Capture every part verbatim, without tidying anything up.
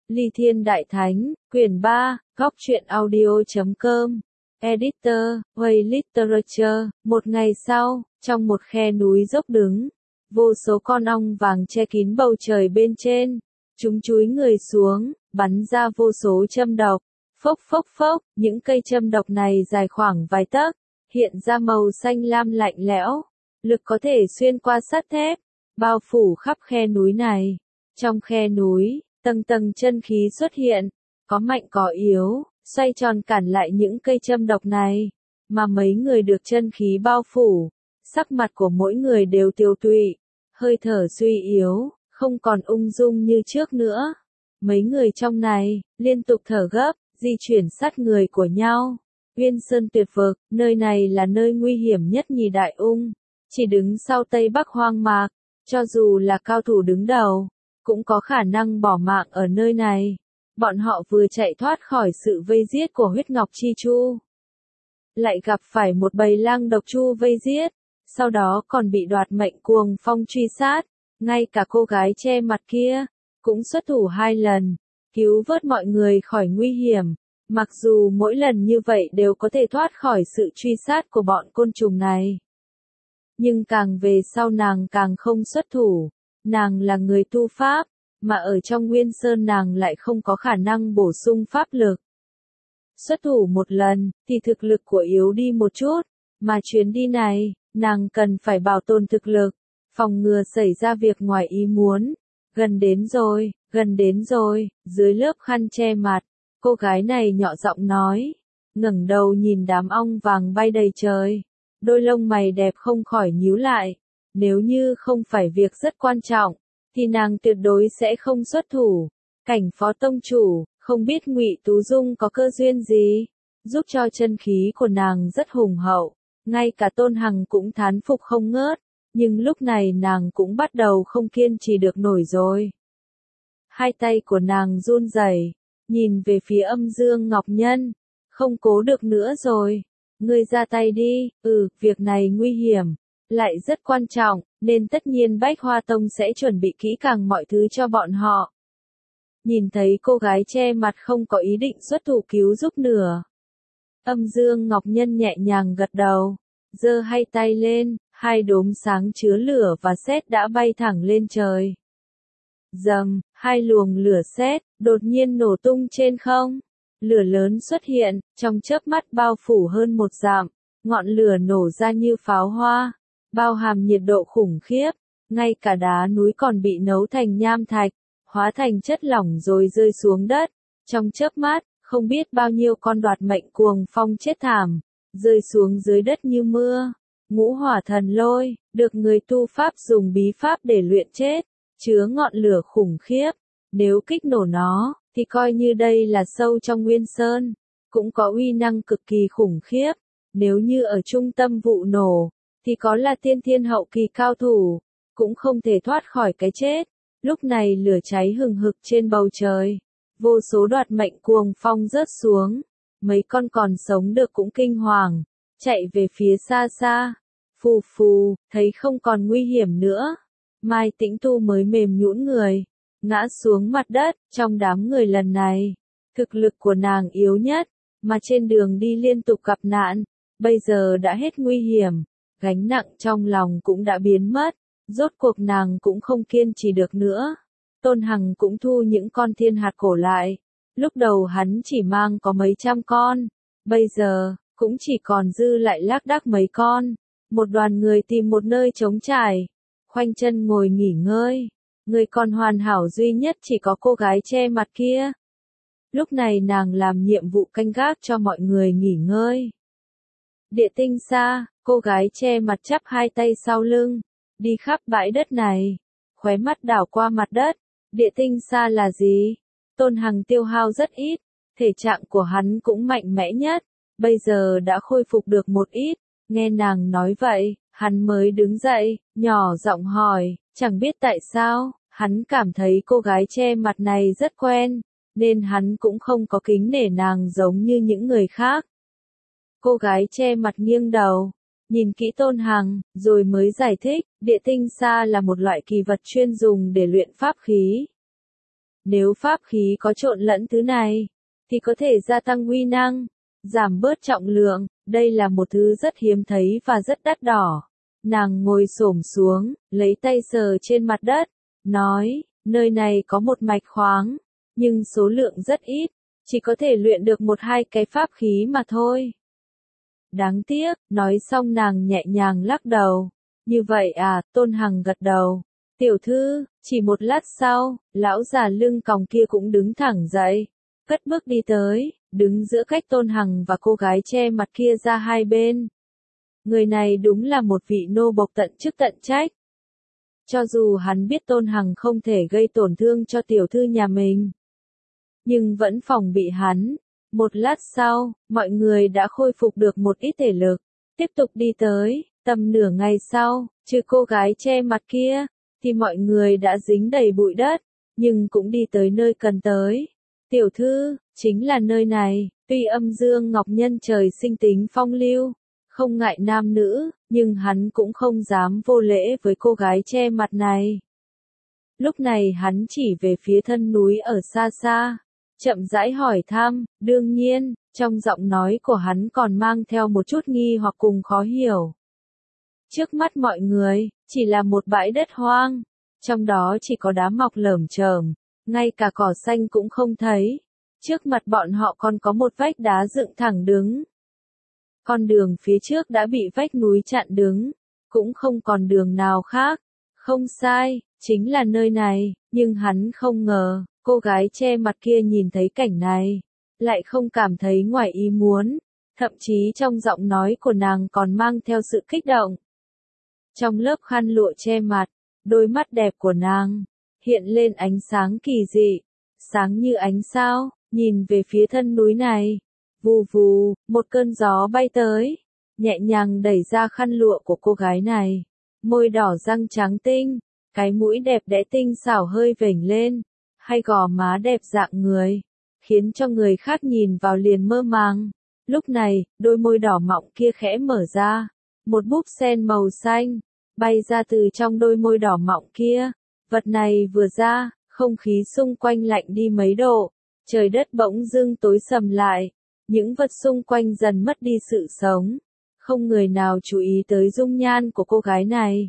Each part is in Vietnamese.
Ly Thiên Đại Thánh, quyển ba, góc truyện audio chấm com, editor, Way Literature. Một ngày sau, trong một khe núi dốc đứng, vô số con ong vàng che kín bầu trời bên trên, chúng chúi người xuống, bắn ra vô số châm độc. Phốc phốc phốc, những cây châm độc này dài khoảng vài tấc, hiện ra màu xanh lam lạnh lẽo, lực có thể xuyên qua sắt thép, bao phủ khắp khe núi này. Trong khe núi, tầng tầng chân khí xuất hiện, có mạnh có yếu, xoay tròn cản lại những cây châm độc này, mà mấy người được chân khí bao phủ, sắc mặt của mỗi người đều tiều tụy, hơi thở suy yếu, không còn ung dung như trước nữa. Mấy người trong này, liên tục thở gấp, di chuyển sát người của nhau. Uyên Sơn tuyệt vực, nơi này là nơi nguy hiểm nhất nhì đại ung, chỉ đứng sau Tây Bắc hoang mạc, cho dù là cao thủ đứng đầu, cũng có khả năng bỏ mạng ở nơi này. Bọn họ vừa chạy thoát khỏi sự vây giết của huyết ngọc chi chu, lại gặp phải một bầy lang độc chu vây giết, sau đó còn bị đoạt mệnh cuồng phong truy sát, ngay cả cô gái che mặt kia, cũng xuất thủ hai lần, cứu vớt mọi người khỏi nguy hiểm, mặc dù mỗi lần như vậy đều có thể thoát khỏi sự truy sát của bọn côn trùng này. Nhưng càng về sau nàng càng không xuất thủ, nàng là người tu pháp, mà ở trong Nguyên Sơn nàng lại không có khả năng bổ sung pháp lực. Xuất thủ một lần, thì thực lực của yếu đi một chút, mà chuyến đi này, nàng cần phải bảo tồn thực lực, phòng ngừa xảy ra việc ngoài ý muốn. Gần đến rồi, gần đến rồi, dưới lớp khăn che mặt, cô gái này nhỏ giọng nói, ngẩng đầu nhìn đám ong vàng bay đầy trời, đôi lông mày đẹp không khỏi nhíu lại, nếu như không phải việc rất quan trọng, thì nàng tuyệt đối sẽ không xuất thủ. Cảnh Phó tông chủ, không biết Ngụy Tú Dung có cơ duyên gì, giúp cho chân khí của nàng rất hùng hậu, ngay cả Tôn Hằng cũng thán phục không ngớt. Nhưng lúc này nàng cũng bắt đầu không kiên trì được nổi rồi. Hai tay của nàng run rẩy, nhìn về phía Âm Dương Ngọc Nhân, không cố được nữa rồi. Ngươi ra tay đi, ừ, việc này nguy hiểm, lại rất quan trọng, nên tất nhiên Bách Hoa Tông sẽ chuẩn bị kỹ càng mọi thứ cho bọn họ. Nhìn thấy cô gái che mặt không có ý định xuất thủ cứu giúp nữa, Âm Dương Ngọc Nhân nhẹ nhàng gật đầu, giơ hai tay lên. Hai đốm sáng chứa lửa và sét đã bay thẳng lên trời. Rầm, hai luồng lửa sét đột nhiên nổ tung trên không. Lửa lớn xuất hiện, trong chớp mắt bao phủ hơn một dặm, ngọn lửa nổ ra như pháo hoa, bao hàm nhiệt độ khủng khiếp, ngay cả đá núi còn bị nấu thành nham thạch, hóa thành chất lỏng rồi rơi xuống đất. Trong chớp mắt, không biết bao nhiêu con đoạt mệnh cuồng phong chết thảm, rơi xuống dưới đất như mưa. Ngũ hỏa thần lôi, được người tu pháp dùng bí pháp để luyện chết, chứa ngọn lửa khủng khiếp. Nếu kích nổ nó, thì coi như đây là sâu trong Nguyên Sơn, cũng có uy năng cực kỳ khủng khiếp. Nếu như ở trung tâm vụ nổ, thì có là tiên thiên hậu kỳ cao thủ, cũng không thể thoát khỏi cái chết. Lúc này lửa cháy hừng hực trên bầu trời, vô số đoạt mệnh cuồng phong rớt xuống, mấy con còn sống được cũng kinh hoàng, chạy về phía xa xa. Phù phù, thấy không còn nguy hiểm nữa, Mai Tĩnh Tu mới mềm nhũn người, ngã xuống mặt đất. Trong đám người lần này, thực lực của nàng yếu nhất, mà trên đường đi liên tục gặp nạn, bây giờ đã hết nguy hiểm, gánh nặng trong lòng cũng đã biến mất, rốt cuộc nàng cũng không kiên trì được nữa. Tôn Hằng cũng thu những con thiên hạt cổ lại, lúc đầu hắn chỉ mang có mấy trăm con, bây giờ, cũng chỉ còn dư lại lác đác mấy con. Một đoàn người tìm một nơi trống trải, khoanh chân ngồi nghỉ ngơi. Người còn hoàn hảo duy nhất chỉ có cô gái che mặt kia. Lúc này nàng làm nhiệm vụ canh gác cho mọi người nghỉ ngơi. Địa Tinh Sa, cô gái che mặt chắp hai tay sau lưng, đi khắp bãi đất này, khóe mắt đảo qua mặt đất. Địa Tinh Sa là gì? Tôn Hằng tiêu hao rất ít, thể trạng của hắn cũng mạnh mẽ nhất, bây giờ đã khôi phục được một ít. Nghe nàng nói vậy, hắn mới đứng dậy, nhỏ giọng hỏi, chẳng biết tại sao, hắn cảm thấy cô gái che mặt này rất quen, nên hắn cũng không có kính nể nàng giống như những người khác. Cô gái che mặt nghiêng đầu, nhìn kỹ Tôn Hằng, rồi mới giải thích, địa tinh sa là một loại kỳ vật chuyên dùng để luyện pháp khí. Nếu pháp khí có trộn lẫn thứ này, thì có thể gia tăng uy năng, giảm bớt trọng lượng, đây là một thứ rất hiếm thấy và rất đắt đỏ. Nàng ngồi xổm xuống, lấy tay sờ trên mặt đất, nói, nơi này có một mạch khoáng, nhưng số lượng rất ít, chỉ có thể luyện được một hai cái pháp khí mà thôi. Đáng tiếc, nói xong nàng nhẹ nhàng lắc đầu. Như vậy à, Tôn Hằng gật đầu. Tiểu thư, chỉ một lát sau, lão già lưng còng kia cũng đứng thẳng dậy, cất bước đi tới, đứng giữa cách Tôn Hằng và cô gái che mặt kia ra hai bên. Người này đúng là một vị nô bộc tận chức tận trách. Cho dù hắn biết Tôn Hằng không thể gây tổn thương cho tiểu thư nhà mình, nhưng vẫn phòng bị hắn. Một lát sau, mọi người đã khôi phục được một ít thể lực, tiếp tục đi tới, tầm nửa ngày sau, trừ cô gái che mặt kia, thì mọi người đã dính đầy bụi đất, nhưng cũng đi tới nơi cần tới. Tiểu thư, chính là nơi này, tuy Âm Dương Ngọc Nhân trời sinh tính phong lưu, không ngại nam nữ, nhưng hắn cũng không dám vô lễ với cô gái che mặt này. Lúc này hắn chỉ về phía thân núi ở xa xa, chậm rãi hỏi thăm, đương nhiên, trong giọng nói của hắn còn mang theo một chút nghi hoặc cùng khó hiểu. Trước mắt mọi người, chỉ là một bãi đất hoang, trong đó chỉ có đá mọc lởm chởm, ngay cả cỏ xanh cũng không thấy. Trước mặt bọn họ còn có một vách đá dựng thẳng đứng. Con đường phía trước đã bị vách núi chặn đứng, cũng không còn đường nào khác. Không sai, chính là nơi này, nhưng hắn không ngờ, cô gái che mặt kia nhìn thấy cảnh này, lại không cảm thấy ngoài ý muốn, thậm chí trong giọng nói của nàng còn mang theo sự kích động. Trong lớp khăn lụa che mặt, đôi mắt đẹp của nàng hiện lên ánh sáng kỳ dị, sáng như ánh sao, nhìn về phía thân núi này. Vù vù, một cơn gió bay tới, nhẹ nhàng đẩy ra khăn lụa của cô gái này. Môi đỏ răng trắng tinh, cái mũi đẹp đẽ tinh xảo hơi vểnh lên, hay gò má đẹp dạng người, khiến cho người khác nhìn vào liền mơ màng. Lúc này, đôi môi đỏ mọng kia khẽ mở ra, một búp sen màu xanh bay ra từ trong đôi môi đỏ mọng kia. Vật này vừa ra, không khí xung quanh lạnh đi mấy độ, trời đất bỗng dưng tối sầm lại, những vật xung quanh dần mất đi sự sống. Không người nào chú ý tới dung nhan của cô gái này.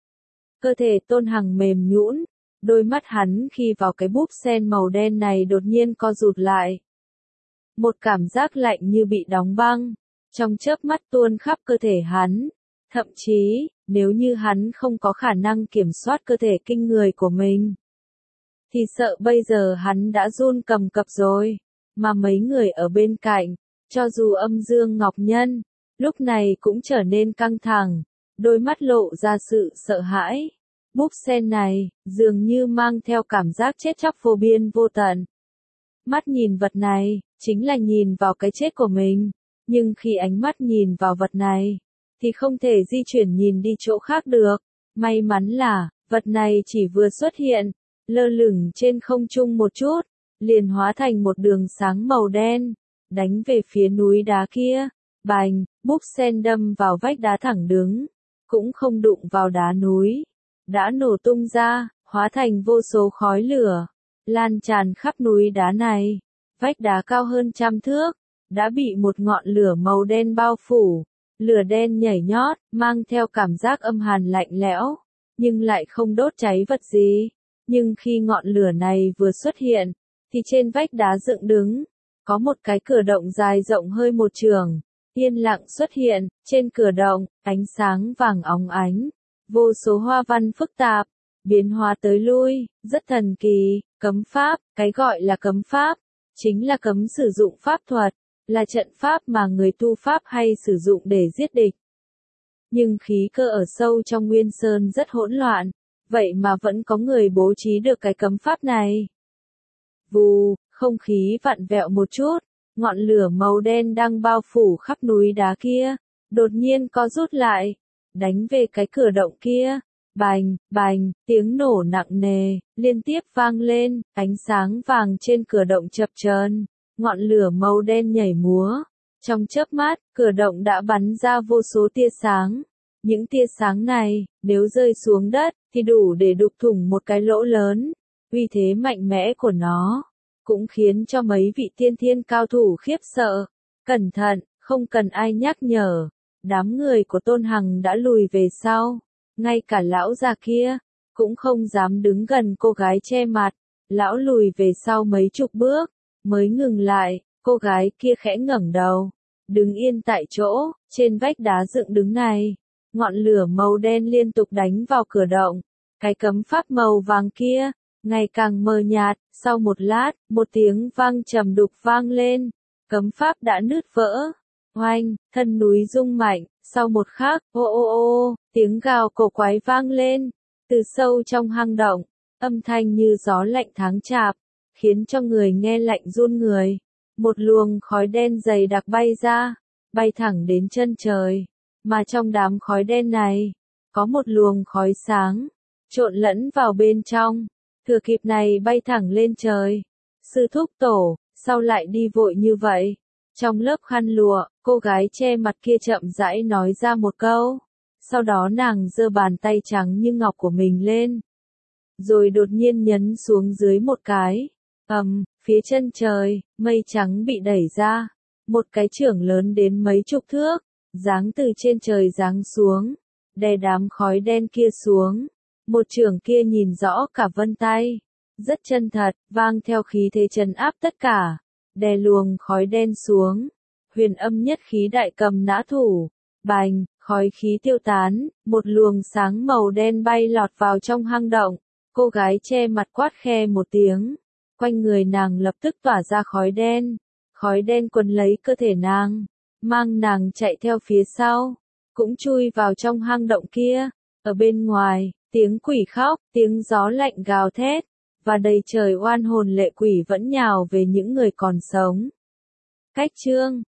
Cơ thể Tôn Hằng mềm nhũn, đôi mắt hắn khi vào cái búp sen màu đen này đột nhiên co rụt lại. Một cảm giác lạnh như bị đóng băng, trong chớp mắt tuôn khắp cơ thể hắn. Thậm chí, nếu như hắn không có khả năng kiểm soát cơ thể kinh người của mình, thì sợ bây giờ hắn đã run cầm cập rồi. Mà mấy người ở bên cạnh, cho dù Âm Dương Ngọc Nhân, lúc này cũng trở nên căng thẳng, đôi mắt lộ ra sự sợ hãi. Búp sen này, dường như mang theo cảm giác chết chóc vô biên vô tận. Mắt nhìn vật này, chính là nhìn vào cái chết của mình, nhưng khi ánh mắt nhìn vào vật này, thì không thể di chuyển nhìn đi chỗ khác được. May mắn là, vật này chỉ vừa xuất hiện, lơ lửng trên không trung một chút, liền hóa thành một đường sáng màu đen, đánh về phía núi đá kia. Bành, búp sen đâm vào vách đá thẳng đứng, cũng không đụng vào đá núi, đã nổ tung ra, hóa thành vô số khói lửa, lan tràn khắp núi đá này. Vách đá cao hơn trăm thước, đã bị một ngọn lửa màu đen bao phủ, lửa đen nhảy nhót, mang theo cảm giác âm hàn lạnh lẽo, nhưng lại không đốt cháy vật gì. Nhưng khi ngọn lửa này vừa xuất hiện, thì trên vách đá dựng đứng, có một cái cửa động dài rộng hơi một trượng, yên lặng xuất hiện. Trên cửa động, ánh sáng vàng óng ánh, vô số hoa văn phức tạp, biến hóa tới lui, rất thần kỳ. Cấm pháp, cái gọi là cấm pháp, chính là cấm sử dụng pháp thuật, là trận pháp mà người tu pháp hay sử dụng để giết địch. Nhưng khí cơ ở sâu trong Nguyên Sơn rất hỗn loạn, vậy mà vẫn có người bố trí được cái cấm pháp này. Vù, không khí vặn vẹo một chút, ngọn lửa màu đen đang bao phủ khắp núi đá kia, đột nhiên co rút lại, đánh về cái cửa động kia. Bành, bành, tiếng nổ nặng nề, liên tiếp vang lên, ánh sáng vàng trên cửa động chập chờn, ngọn lửa màu đen nhảy múa. Trong chớp mắt, cửa động đã bắn ra vô số tia sáng. Những tia sáng này, nếu rơi xuống đất, thì đủ để đục thủng một cái lỗ lớn. uy thế mạnh mẽ của nó cũng khiến cho mấy vị tiên thiên cao thủ khiếp sợ. Cẩn thận, không cần ai nhắc nhở, đám người của Tôn Hằng đã lùi về sau, ngay cả lão già kia cũng không dám đứng gần cô gái che mặt. Lão lùi về sau mấy chục bước, mới ngừng lại, cô gái kia khẽ ngẩng đầu, đứng yên tại chỗ, trên vách đá dựng đứng này. Ngọn lửa màu đen liên tục đánh vào cửa động, cái cấm pháp màu vàng kia, ngày càng mờ nhạt, sau một lát, một tiếng vang trầm đục vang lên, cấm pháp đã nứt vỡ. Oanh, thân núi rung mạnh, sau một khắc, ô ô ô, tiếng gào cổ quái vang lên, từ sâu trong hang động, âm thanh như gió lạnh tháng chạp, khiến cho người nghe lạnh run người. Một luồng khói đen dày đặc bay ra, bay thẳng đến chân trời, mà trong đám khói đen này, có một luồng khói sáng, trộn lẫn vào bên trong, thừa kịp này bay thẳng lên trời. Sư thúc tổ, sao lại đi vội như vậy? Trong lớp khăn lụa, cô gái che mặt kia chậm rãi nói ra một câu, sau đó nàng giơ bàn tay trắng như ngọc của mình lên, rồi đột nhiên nhấn xuống dưới một cái. Ầm, phía chân trời, mây trắng bị đẩy ra, một cái chưởng lớn đến mấy chục thước, giáng từ trên trời giáng xuống, đè đám khói đen kia xuống. Một chưởng kia nhìn rõ cả vân tay, rất chân thật, vang theo khí thế trấn áp tất cả, đè luồng khói đen xuống. Huyền âm nhất khí đại cầm nã thủ, bành, khói khí tiêu tán, một luồng sáng màu đen bay lọt vào trong hang động. Cô gái che mặt quát khe một tiếng, quanh người nàng lập tức tỏa ra khói đen, khói đen quấn lấy cơ thể nàng, mang nàng chạy theo phía sau, cũng chui vào trong hang động kia. Ở bên ngoài, tiếng quỷ khóc, tiếng gió lạnh gào thét, và đầy trời oan hồn lệ quỷ vẫn nhào về những người còn sống. Cách chương